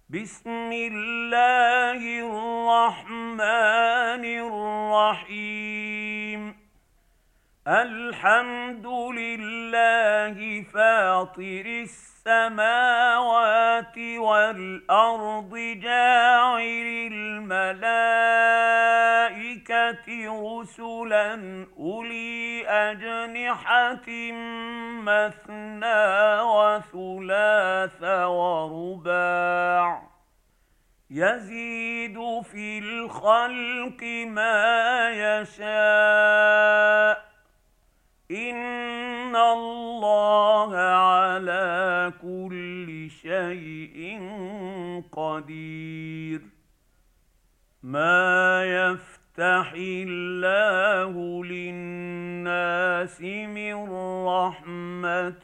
بسم الله الرحمن الرحيم. الحمد لله فاطر السماوات والأرض جاعل الملائكة رسلا أولي أجنحة مثنى وثلاث ورباع يزيد في الخلق ما يشاء إن الله على كل شيء قدير. ما يفتح الله للناس من رحمة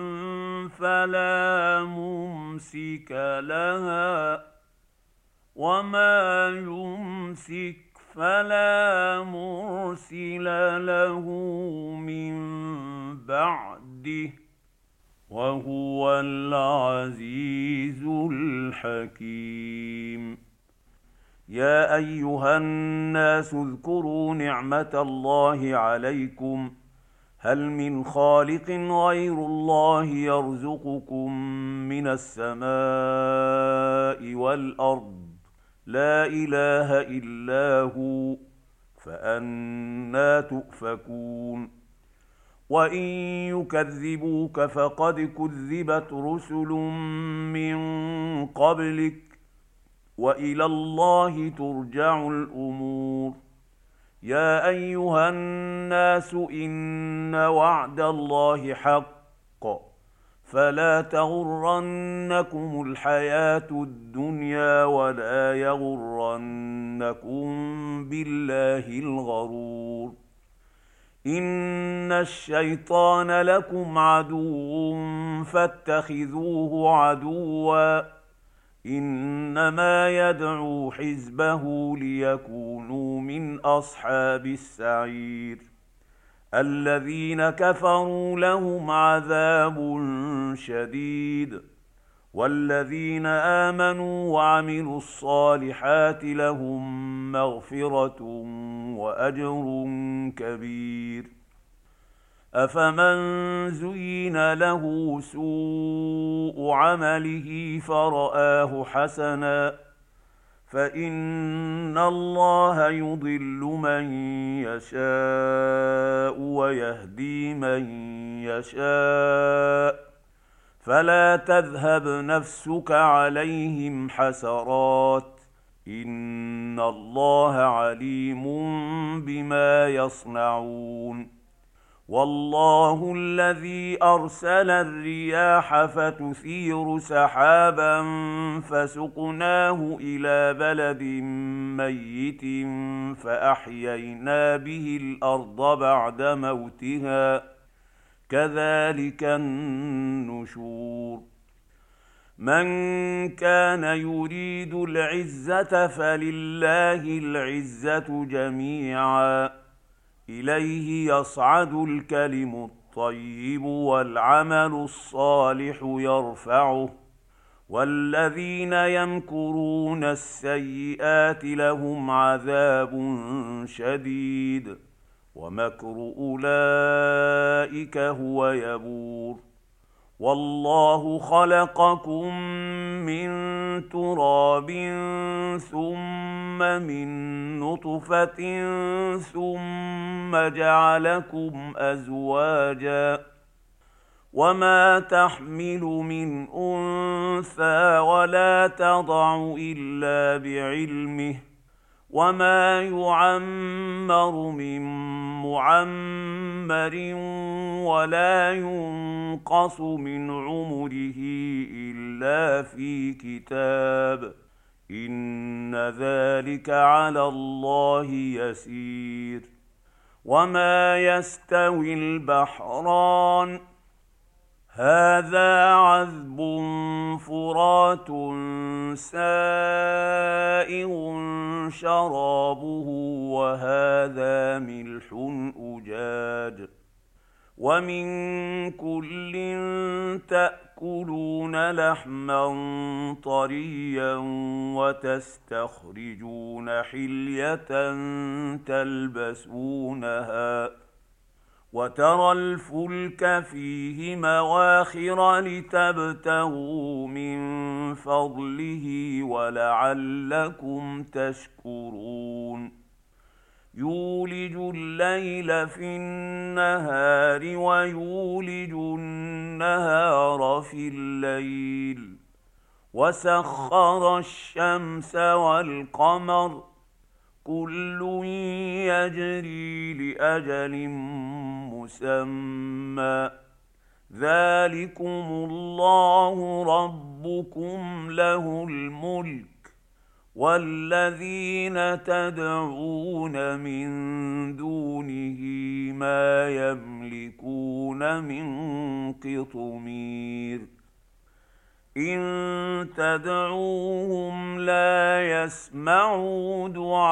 فلا ممسك لها وما يمسك فلا مرسل له من بعده وهو العزيز الحكيم. يا أيها الناس اذكروا نعمة الله عليكم هل من خالق غير الله يرزقكم من السماء والأرض لا إله إلا هو فأنى تؤفكون. وإن يكذبوك فقد كذبت رسل من قبلك وإلى الله ترجع الأمور. يا أيها الناس إن وعد الله حق فلا تغرنكم الحياة الدنيا ولا يغرنكم بالله الغرور. إن الشيطان لكم عدو فاتخذوه عدوا إنما يدعو حزبه ليكونوا من أصحاب السعير. الذين كفروا لهم عذاب شديد والذين آمنوا وعملوا الصالحات لهم مغفرة وأجر كبير. أفمن زين له سوء عمله فرآه حسنا فإن الله يضل من يشاء ويهدي من يشاء فلا تذهب نفسك عليهم حسرات إن الله عليم بما يصنعون. والله الذي أرسل الرياح فتثير سحابا فسقناه إلى بلد ميت فأحيينا به الأرض بعد موتها كذلك النشور. من كان يريد العزة فلله العزة جميعا إليه يصعد الكلم الطيب والعمل الصالح يرفعه والذين يمكرون السيئات لهم عذاب شديد ومكر أولئك هو يبور. والله خلقكم من تراب ثم من نطفة ثم جعلكم أزواجا وما تحمل من أنثى ولا تضع إلا بعلمه وما يعمر من معمر ولا ينقص من عمره إلا في كتاب إن ذلك على الله يسير. وما يستوي البحران هذا عذب فرات سائغ شرابه وهذا ملح أجاج ومن كل تأكلون تاكلون لحما طريا وتستخرجون حليه تلبسونها وترى الفلك فيه مواخر لتبتغوا من فضله ولعلكم تشكرون يولج الليل في النهار ويولج النهار في الليل وسخر الشمس والقمر كل يجري لأجل مسمى ذلكم الله ربكم له الملك والذين تدعون من دونه ما يملكون من قطمير إن تدعوهم لا يسمعوا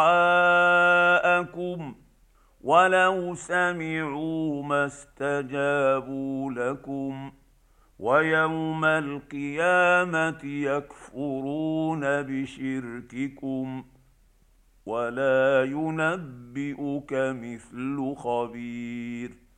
دعاءكم ولو سمعوا ما استجابوا لكم ويوم القيامة يكفرون بشرككم ولا ينبئك مثل خبير